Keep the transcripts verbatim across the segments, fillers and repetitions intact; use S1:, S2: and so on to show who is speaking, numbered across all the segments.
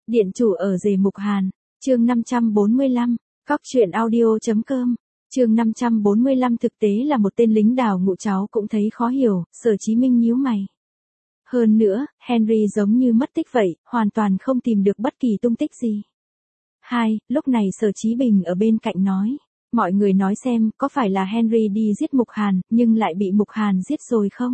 S1: Điện chủ ở rể Mục Hàn, chương năm trăm bốn mươi lăm, cóc truyện audio.com, chương năm trăm bốn mươi lăm thực tế là một tên lính đào ngũ cháu cũng thấy khó hiểu, Sở Chí Minh nhíu mày. Hơn nữa, Henry giống như mất tích vậy, hoàn toàn không tìm được bất kỳ tung tích gì. Hai, lúc này Sở Chí Bình ở bên cạnh nói, mọi người nói xem có phải là Henry đi giết Mục Hàn, nhưng lại bị Mục Hàn giết rồi không?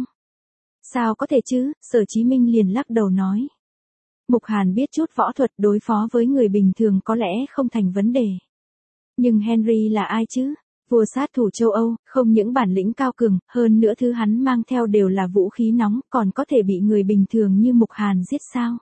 S1: Sao có thể chứ, Sở Chí Minh liền lắc đầu nói. Mục Hàn biết chút võ thuật, đối phó với người bình thường có lẽ không thành vấn đề. Nhưng Henry là ai chứ? Vua sát thủ châu Âu, không những bản lĩnh cao cường, hơn nữa thứ hắn mang theo đều là vũ khí nóng, còn có thể bị người bình thường như Mục Hàn giết sao?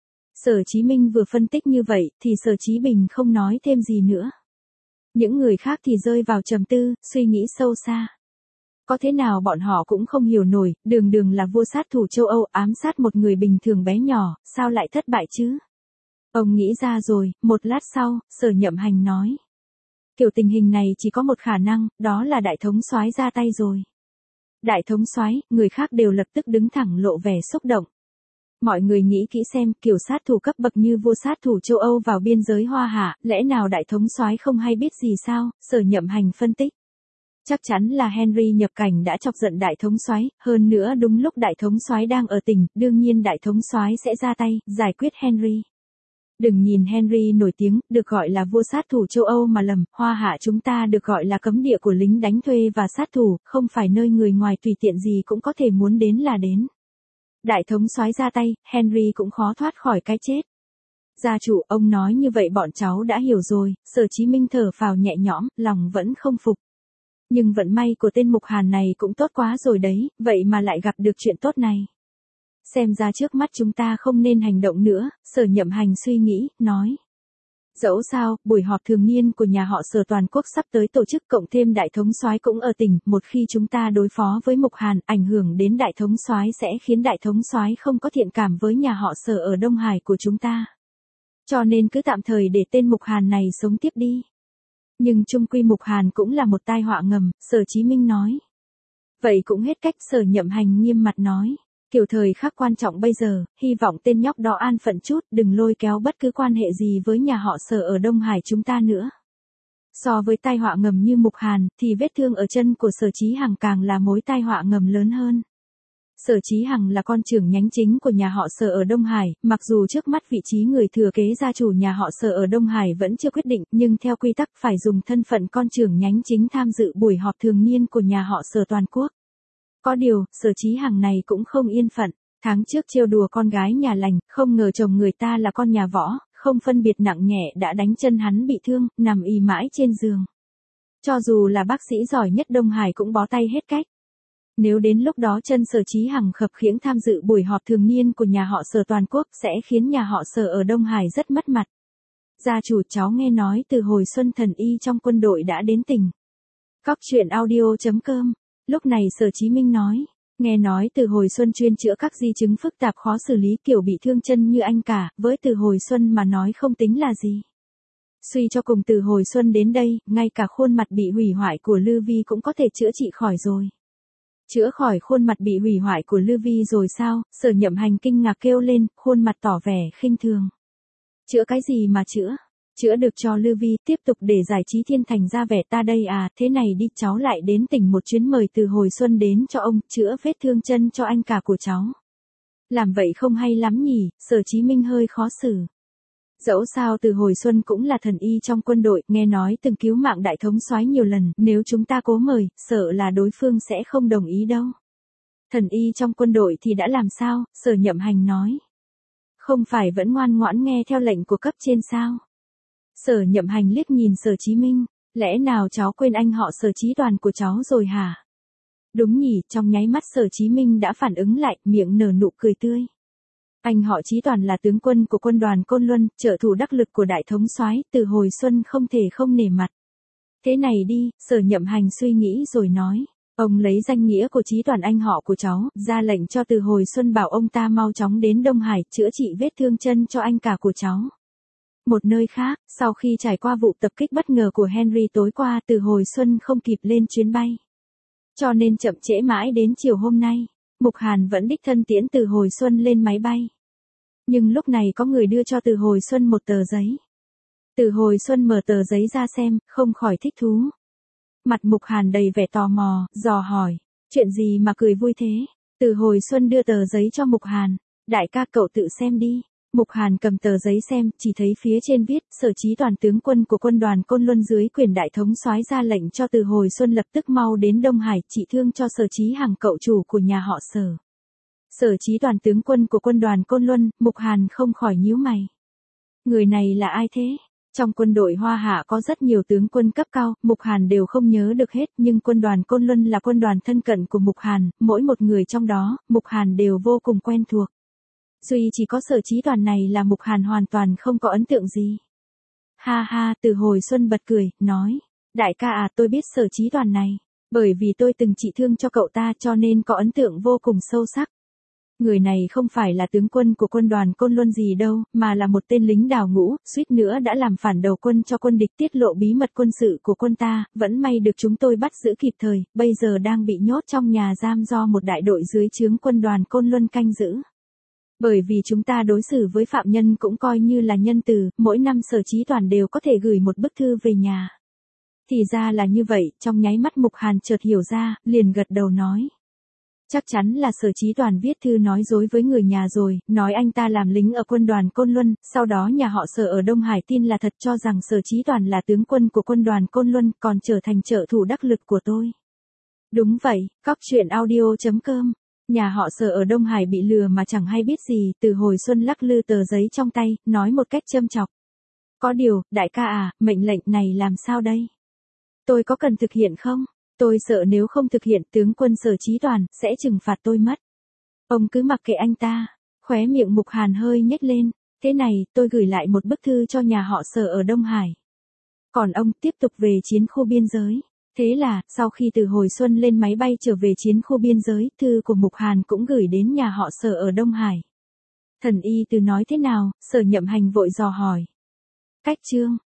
S1: Sở Chí Minh vừa phân tích như vậy, thì Sở Chí Bình không nói thêm gì nữa. Những người khác thì rơi vào trầm tư, suy nghĩ sâu xa. Có thế nào bọn họ cũng không hiểu nổi, đường đường là vua sát thủ châu Âu ám sát một người bình thường bé nhỏ, sao lại thất bại chứ? Ông nghĩ ra rồi, một lát sau, Sở Nhậm Hành nói. Kiểu tình hình này chỉ có một khả năng, đó là đại thống soái ra tay rồi. Đại thống soái, người khác đều lập tức đứng thẳng lộ vẻ xúc động. Mọi người nghĩ kỹ xem, kiểu sát thủ cấp bậc như vua sát thủ châu Âu vào biên giới Hoa Hạ, lẽ nào đại thống soái không hay biết gì sao? Sở Nhậm Hành phân tích. Chắc chắn là Henry nhập cảnh đã chọc giận đại thống soái, hơn nữa đúng lúc đại thống soái đang ở tỉnh, đương nhiên đại thống soái sẽ ra tay, giải quyết Henry. Đừng nhìn Henry nổi tiếng, được gọi là vua sát thủ châu Âu mà lầm, Hoa Hạ chúng ta được gọi là cấm địa của lính đánh thuê và sát thủ, không phải nơi người ngoài tùy tiện gì cũng có thể muốn đến là đến. Đại thống soái ra tay, Henry cũng khó thoát khỏi cái chết. Gia chủ, ông nói như vậy bọn cháu đã hiểu rồi, Sở Chí Minh thở phào nhẹ nhõm, lòng vẫn không phục. Nhưng vận may của tên Mục Hàn này cũng tốt quá rồi đấy, vậy mà lại gặp được chuyện tốt này. Xem ra trước mắt chúng ta không nên hành động nữa, Sở Nhậm Hành suy nghĩ, nói. Dẫu sao, buổi họp thường niên của nhà họ Sở toàn quốc sắp tới tổ chức, cộng thêm đại thống soái cũng ở tỉnh, một khi chúng ta đối phó với Mục Hàn, ảnh hưởng đến đại thống soái sẽ khiến đại thống soái không có thiện cảm với nhà họ Sở ở Đông Hải của chúng ta. Cho nên cứ tạm thời để tên Mục Hàn này sống tiếp đi. Nhưng chung quy Mục Hàn cũng là một tai họa ngầm, Sở Chí Minh nói. Vậy cũng hết cách, Sở Nhậm Hành nghiêm mặt nói. Kiểu thời khắc quan trọng bây giờ, hy vọng tên nhóc đó an phận chút, đừng lôi kéo bất cứ quan hệ gì với nhà họ Sở ở Đông Hải chúng ta nữa. So với tai họa ngầm như Mục Hàn, thì vết thương ở chân của Sở Chí Hằng càng là mối tai họa ngầm lớn hơn. Sở Chí Hằng là con trưởng nhánh chính của nhà họ Sở ở Đông Hải, mặc dù trước mắt vị trí người thừa kế gia chủ nhà họ Sở ở Đông Hải vẫn chưa quyết định, nhưng theo quy tắc phải dùng thân phận con trưởng nhánh chính tham dự buổi họp thường niên của nhà họ Sở toàn quốc. Có điều, Sở Chí Hằng này cũng không yên phận, tháng trước trêu đùa con gái nhà lành, không ngờ chồng người ta là con nhà võ, không phân biệt nặng nhẹ đã đánh chân hắn bị thương, nằm ì mãi trên giường. Cho dù là bác sĩ giỏi nhất Đông Hải cũng bó tay hết cách. Nếu đến lúc đó chân Sở Chí Hằng khập khiễng tham dự buổi họp thường niên của nhà họ Sở toàn quốc sẽ khiến nhà họ Sở ở Đông Hải rất mất mặt. Gia chủ, cháu nghe nói từ hồi Xuân thần y trong quân đội đã đến tỉnh. Cóc truyện audio.com, lúc này Sở Chí Minh nói, nghe nói từ hồi Xuân chuyên chữa các di chứng phức tạp khó xử lý kiểu bị thương chân như anh cả, với từ hồi Xuân mà nói không tính là gì. Suy cho cùng từ hồi Xuân đến đây, ngay cả khuôn mặt bị hủy hoại của Lư Vi cũng có thể chữa trị khỏi rồi. Chữa khỏi khuôn mặt bị hủy hoại của Lư Vi rồi sao? Sở Nhậm Hành kinh ngạc kêu lên, khuôn mặt tỏ vẻ khinh thường. Chữa cái gì mà chữa? Chữa được cho Lư Vi, tiếp tục để giải trí thiên thành ra vẻ ta đây à, thế này đi, cháu lại đến tỉnh một chuyến mời từ hồi Xuân đến cho ông, chữa vết thương chân cho anh cả của cháu. Làm vậy không hay lắm nhỉ, Sở Chí Minh hơi khó xử. Dẫu sao từ hồi Xuân cũng là thần y trong quân đội, nghe nói từng cứu mạng đại thống soái nhiều lần, nếu chúng ta cố mời, sợ là đối phương sẽ không đồng ý đâu. Thần y trong quân đội thì đã làm sao, Sở Nhậm Hành nói. Không phải vẫn ngoan ngoãn nghe theo lệnh của cấp trên sao? Sở Nhậm Hành liếc nhìn Sở Chí Minh, lẽ nào cháu quên anh họ Sở Chí Toàn của cháu rồi hả? Đúng nhỉ, trong nháy mắt Sở Chí Minh đã phản ứng lại, miệng nở nụ cười tươi. Anh họ Chí Toàn là tướng quân của quân đoàn Côn Luân, trợ thủ đắc lực của đại thống soái, từ hồi Xuân không thể không nể mặt. Thế này đi, Sở Nhậm Hành suy nghĩ rồi nói, ông lấy danh nghĩa của Chí Toàn anh họ của cháu, ra lệnh cho từ hồi Xuân bảo ông ta mau chóng đến Đông Hải, chữa trị vết thương chân cho anh cả của cháu. Một nơi khác, sau khi trải qua vụ tập kích bất ngờ của Henry tối qua, từ hồi Xuân không kịp lên chuyến bay. Cho nên chậm trễ mãi đến chiều hôm nay, Mục Hàn vẫn đích thân tiễn từ hồi Xuân lên máy bay. Nhưng lúc này có người đưa cho Từ Hồi Xuân một tờ giấy. Từ Hồi Xuân mở tờ giấy ra xem, không khỏi thích thú. Mặt Mục Hàn đầy vẻ tò mò, dò hỏi, chuyện gì mà cười vui thế? Từ Hồi Xuân đưa tờ giấy cho Mục Hàn, đại ca cậu tự xem đi. Mục Hàn cầm tờ giấy xem, chỉ thấy phía trên viết, Sở Chí Toàn tướng quân của quân đoàn Côn Luân dưới quyền đại thống soái ra lệnh cho Từ Hồi Xuân lập tức mau đến Đông Hải trị thương cho Sở Chí Hằng cậu chủ của nhà họ Sở. Sở Chí Toàn tướng quân của quân đoàn Côn Luân, Mục Hàn không khỏi nhíu mày. Người này là ai thế? Trong quân đội Hoa Hạ có rất nhiều tướng quân cấp cao, Mục Hàn đều không nhớ được hết, nhưng quân đoàn Côn Luân là quân đoàn thân cận của Mục Hàn, mỗi một người trong đó, Mục Hàn đều vô cùng quen thuộc. Duy chỉ có Sở Chí Toàn này là Mục Hàn hoàn toàn không có ấn tượng gì. Ha ha, Từ Hồi Xuân bật cười, nói, đại ca à, tôi biết Sở Chí Toàn này, bởi vì tôi từng trị thương cho cậu ta cho nên có ấn tượng vô cùng sâu sắc. Người này không phải là tướng quân của quân đoàn Côn Luân gì đâu, mà là một tên lính đào ngũ, suýt nữa đã làm phản đầu quân cho quân địch, tiết lộ bí mật quân sự của quân ta, vẫn may được chúng tôi bắt giữ kịp thời, bây giờ đang bị nhốt trong nhà giam do một đại đội dưới trướng quân đoàn Côn Luân canh giữ. Bởi vì chúng ta đối xử với phạm nhân cũng coi như là nhân từ, mỗi năm Sở Chí Toàn đều có thể gửi một bức thư về nhà. Thì ra là như vậy, trong nháy mắt Mục Hàn chợt hiểu ra, liền gật đầu nói. Chắc chắn là Sở Chí Toàn viết thư nói dối với người nhà rồi, nói anh ta làm lính ở quân đoàn Côn Luân, sau đó nhà họ Sở ở Đông Hải tin là thật cho rằng Sở Chí Toàn là tướng quân của quân đoàn Côn Luân, còn trở thành trợ thủ đắc lực của tôi. Đúng vậy, cóc truyện audio chấm com. Nhà họ Sở ở Đông Hải bị lừa mà chẳng hay biết gì, Từ Hồi Xuân lắc lư tờ giấy trong tay, nói một cách châm chọc. Có điều, đại ca à, mệnh lệnh này làm sao đây? Tôi có cần thực hiện không? Tôi sợ nếu không thực hiện tướng quân Sở Chí Toàn sẽ trừng phạt tôi mất. Ông cứ mặc kệ anh ta. Khóe miệng Mục Hàn hơi nhếch lên. Thế này, tôi gửi lại một bức thư cho nhà họ Sở ở Đông Hải. Còn ông tiếp tục về chiến khu biên giới. Thế là, sau khi Từ Hồi Xuân lên máy bay trở về chiến khu biên giới, thư của Mục Hàn cũng gửi đến nhà họ Sở ở Đông Hải. Thần y Từ nói thế nào? Sở Nhậm Hành vội dò hỏi. Cách chương.